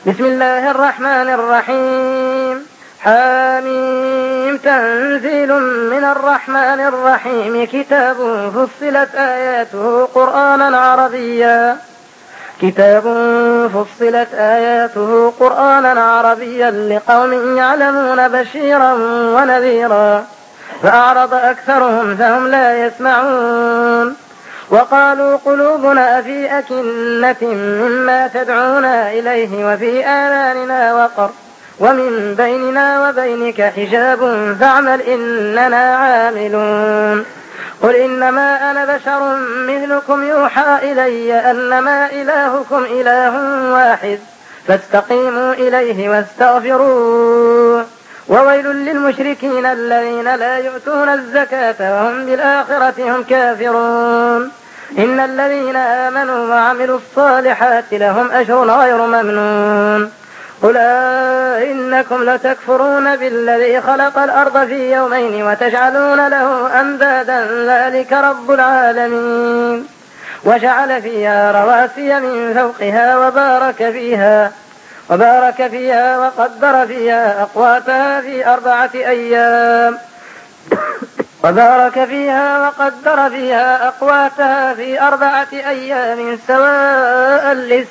بسم الله الرحمن الرحيم. حاميم. تنزيل من الرحمن الرحيم. كتاب فصلت آياته قرآنا عربيا لقوم يعلمون بشيرا ونذيرا فأعرض أكثرهم فهم لا يسمعون. وقالوا قلوبنا في أكنة مما تدعونا إليه وفي آذاننا وقر ومن بيننا وبينك حجاب فاعمل إننا عاملون. قل إنما أنا بشر مثلكم يوحى إلي أنما إلهكم إله واحد فاستقيموا إليه واستغفروه. وويل للمشركين الذين لا يؤتون الزكاة وهم بالآخرة هم كافرون. إن الذين آمنوا وعملوا الصالحات لهم أجر غير ممنون. قل إنكم لتكفرون بالذي خلق الأرض في يومين وتجعلون له أندادا ذلك رب العالمين. وجعل فيها رواسي من فوقها وبارك فيها وقدر فيها أقواتها في 4 أيام سواء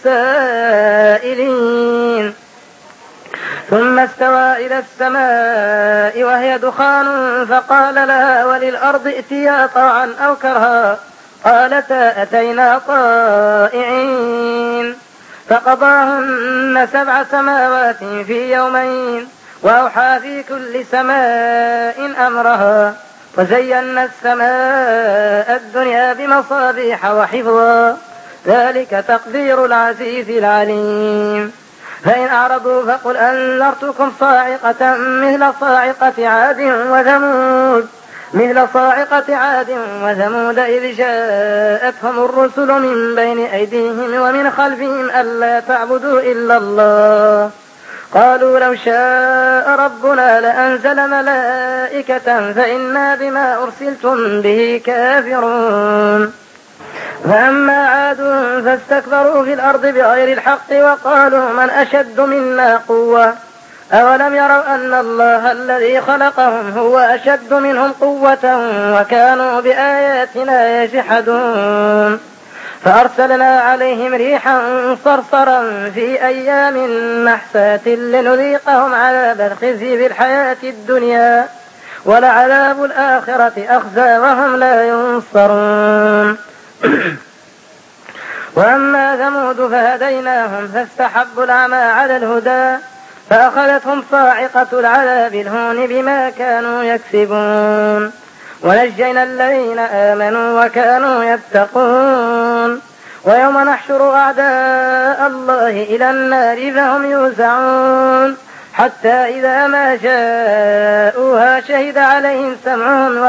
للسائلين. ثم استوى إلى السماء وهي دخان فقال لها وللأرض ائتيا طوعا أو كرها قالتا أتينا طائعين. فقضاهن 7 سماوات في يومين وأوحى في كل سماء أمرها وزينا السماء الدنيا بمصابيح وحفظا ذلك تقدير العزيز العليم. فإن أعرضوا فقل أنذرتكم صاعقة مثل صاعقة عاد وثمود إذ جاءتهم الرسل من بين أيديهم ومن خلفهم ألا تعبدوا إلا الله قالوا لو شاء ربنا لأنزل ملائكة فإنا بما أرسلتم به كافرون. فأما عاد فاستكبروا في الأرض بغير الحق وقالوا من أشد منا قوة أولم يروا أن الله الذي خلقهم هو أشد منهم قوة وكانوا بآياتنا يجحدون. فأرسلنا عليهم ريحا صرصرا في أيام نحسات لنذيقهم عذاب الخزي في الحياة الدنيا ولعذاب الآخرة أخزى وهم لا ينصرون. وأما ثمود فهديناهم فاستحبوا العمى على الهدى فأخذتهم صاعقة العذاب الهون بما كانوا يكسبون. ونجينا الذين آمنوا وكانوا يتقون. ويوم نحشر أعداء الله إلى النار فهم يوزعون حتى إذا ما جاءوها شهد عليهم سمعهم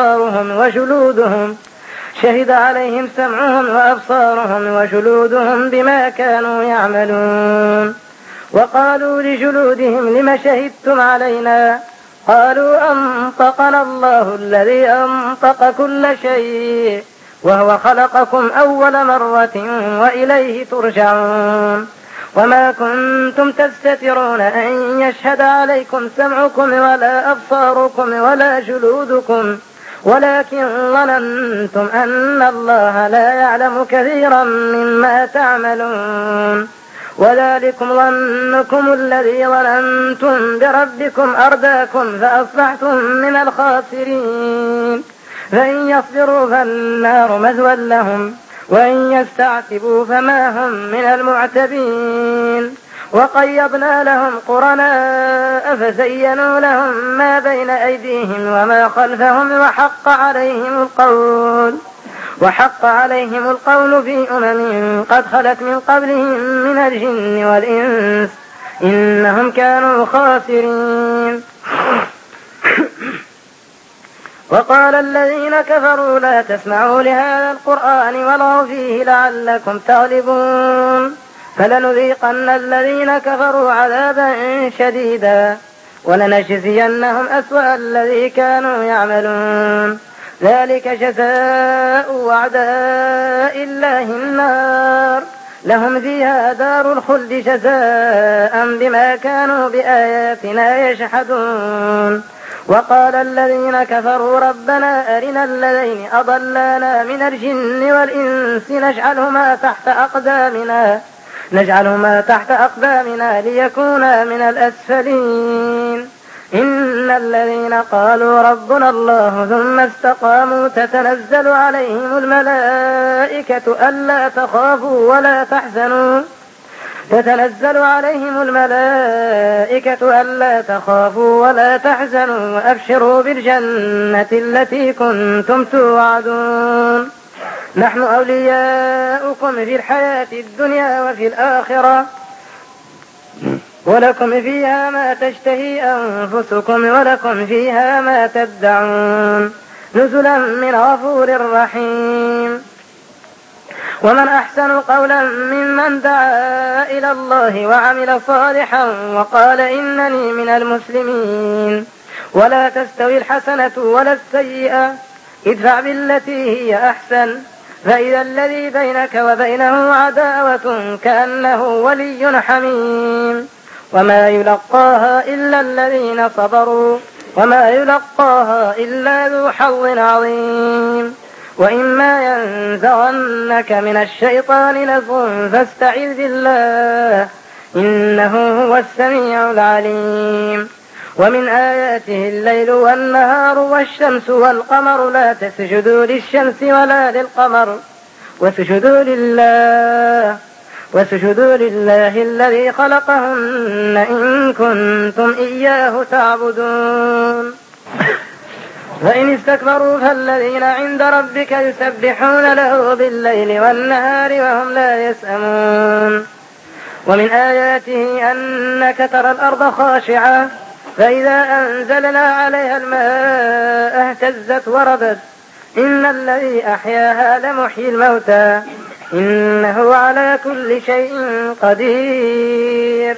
وأبصارهم وجلودهم بما كانوا يعملون. وقالوا لجلودهم لم شهدتم علينا قالوا أنطقنا الله الذي أنطق كل شيء وهو خلقكم أول مرة وإليه ترجعون. وما كنتم تستترون أن يشهد عليكم سمعكم ولا أبصاركم ولا جلودكم ولكن ظننتم أن الله لا يعلم كثيرا مما تعملون. وذلكم ظنكم الذي ظننتم بربكم أرداكم فأصبحتم من الخاسرين. فإن يصبروا فالنار مثوى لهم وإن يستعتبوا فما هم من المعتبين. وقيضنا لهم قرناء فزينوا لهم ما بين أيديهم وما خلفهم وحق عليهم القول في قد خلت من قبلهم من الجن والإنس إنهم كانوا خاسرين. وقال الذين كفروا لا تسمعوا لهذا القرآن والغوا فيه لعلكم تغلبون. فلنذيقن الذين كفروا عذابا شديدا ولنجزينهم أسوأ الذي كانوا يعملون. ذلك جزاء أعداء الله النار لهم فيها دار الخلد جزاء بما كانوا بآياتنا يجحدون. وقال الذين كفروا ربنا أرنا الذين أضلانا من الجن والإنس نجعلهما تحت أقدامنا ليكونا من الأسفلين. إن الذين قالوا ربنا الله ثم استقاموا تتنزل عليهم الملائكة ألا تخافوا ولا تحزنوا وأبشروا بالجنة التي كنتم توعدون. نحن أولياؤكم في الحياة الدنيا وفي الآخرة ولكم فيها ما تشتهي أنفسكم ولكم فيها ما تدعون نزلا من غفور رحيم. ومن أحسن قولا ممن دعا إلى الله وعمل صالحا وقال إنني من المسلمين. ولا تستوي الحسنة ولا السيئة ادفع بالتي هي أحسن فإذا الذي بينك وبينه عداوة كأنه ولي حميم. وما يلقاها إلا الذين صبروا وما يلقاها إلا ذو حظ عظيم. وإما ينزغنك من الشيطان نزغ فاستعذ بالله إنه هو السميع العليم. ومن آياته الليل والنهار والشمس والقمر لا تسجدوا للشمس ولا للقمر واسجدوا لله الذي خلقهن إن كنتم إياه تعبدون. فإن استكبروا فالذين عند ربك يسبحون له بالليل والنهار وهم لا يسأمون. ومن آياته أنك ترى الأرض خاشعة فإذا أنزلنا عليها الماء اهتزت وربت إن الذي أحياها لمحيي الموتى إنه على كل شيء قدير.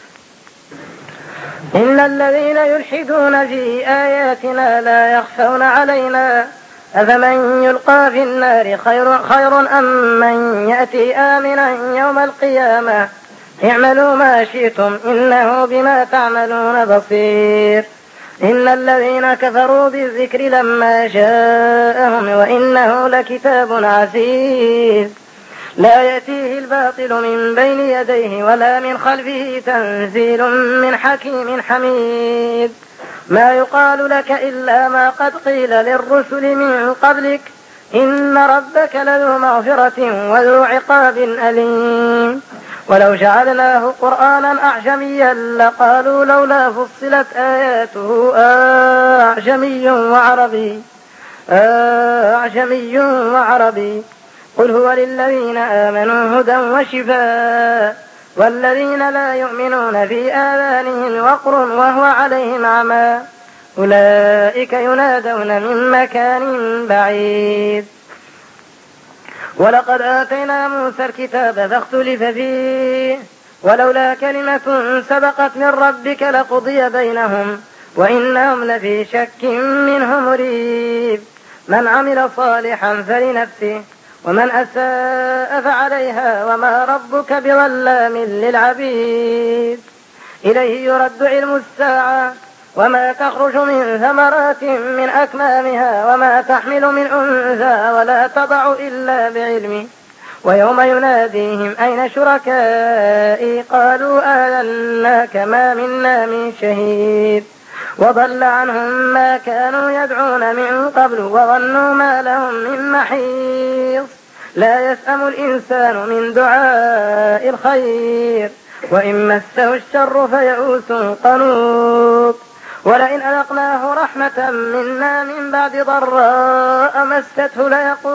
إن الذين يلحدون في آياتنا لا يخفون علينا أفمن يلقى في النار خير أم من يأتي آمنا يوم القيامة اعملوا ما شئتم إنه بما تعملون بصير. إن الذين كفروا بالذكر لما جاءهم وإنه لكتاب عزيز لا يأتيه الباطل من بين يديه ولا من خلفه تنزيل من حكيم حميد. ما يقال لك إلا ما قد قيل للرسل من قبلك إن ربك لذو مغفرة وذو عقاب أليم. ولو جعلناه قرآنا أعجميا لقالوا لولا فصلت آياته أعجمي وعربي قل هو للذين آمنوا هدى وشفاء والذين لا يؤمنون في آذانهم وقر وهو عليهم عمى أولئك ينادون من مكان بعيد. ولقد آتينا موسى الكتاب فاختلف فيه ولولا كلمة سبقت من ربك لقضي بينهم وإنهم لفي شك منه مريب. من عمل صالحا فلنفسه ومن أساء فعليها وما ربك بظلام للعبيد. إليه يرد علم الساعة وما تخرج من ثمرات من أكمامها وما تحمل من أنثى ولا تضع إلا بعلمه. ويوم يناديهم أين شركائي قالوا آذناك ما منا من شهيد وضل عنهم ما كانوا يدعون من قبل وظنوا ما لهم من محيص. لا يسأم الإنسان من دعاء الخير وإن مسه الشر فيئوس قنوط. ولئن أذقناه رحمة منا من بعد ضراء مسته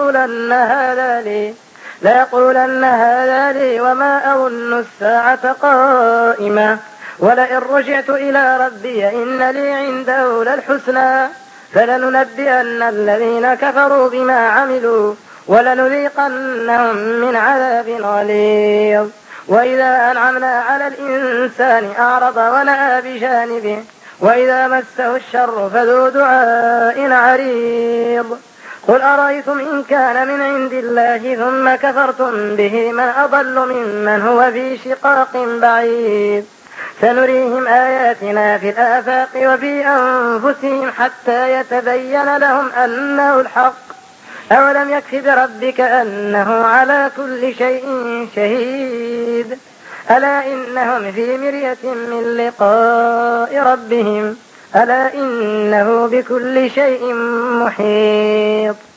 ليقولن هذا لي وما أظن الساعة قائمة ولئن رجعت إلى ربي إن لي عنده للحسنى فلننبئن الذين كفروا بما عملوا ولنذيقنهم من عذاب غليظ. وإذا أنعمنا على الإنسان أعرض ونأى بجانبه وإذا مسه الشر فذو دعاء عريض. قل أرأيتم إن كان من عند الله ثم كفرتم به من أضل ممن هو في شقاق بعيد سنريهم آياتنا في الآفاق وفي أنفسهم حتى يتبين لهم أنه الحق أولم يكف بربك أنه على كل شيء شهيد ألا إنهم في مرية من لقاء ربهم ألا إنه بكل شيء محيط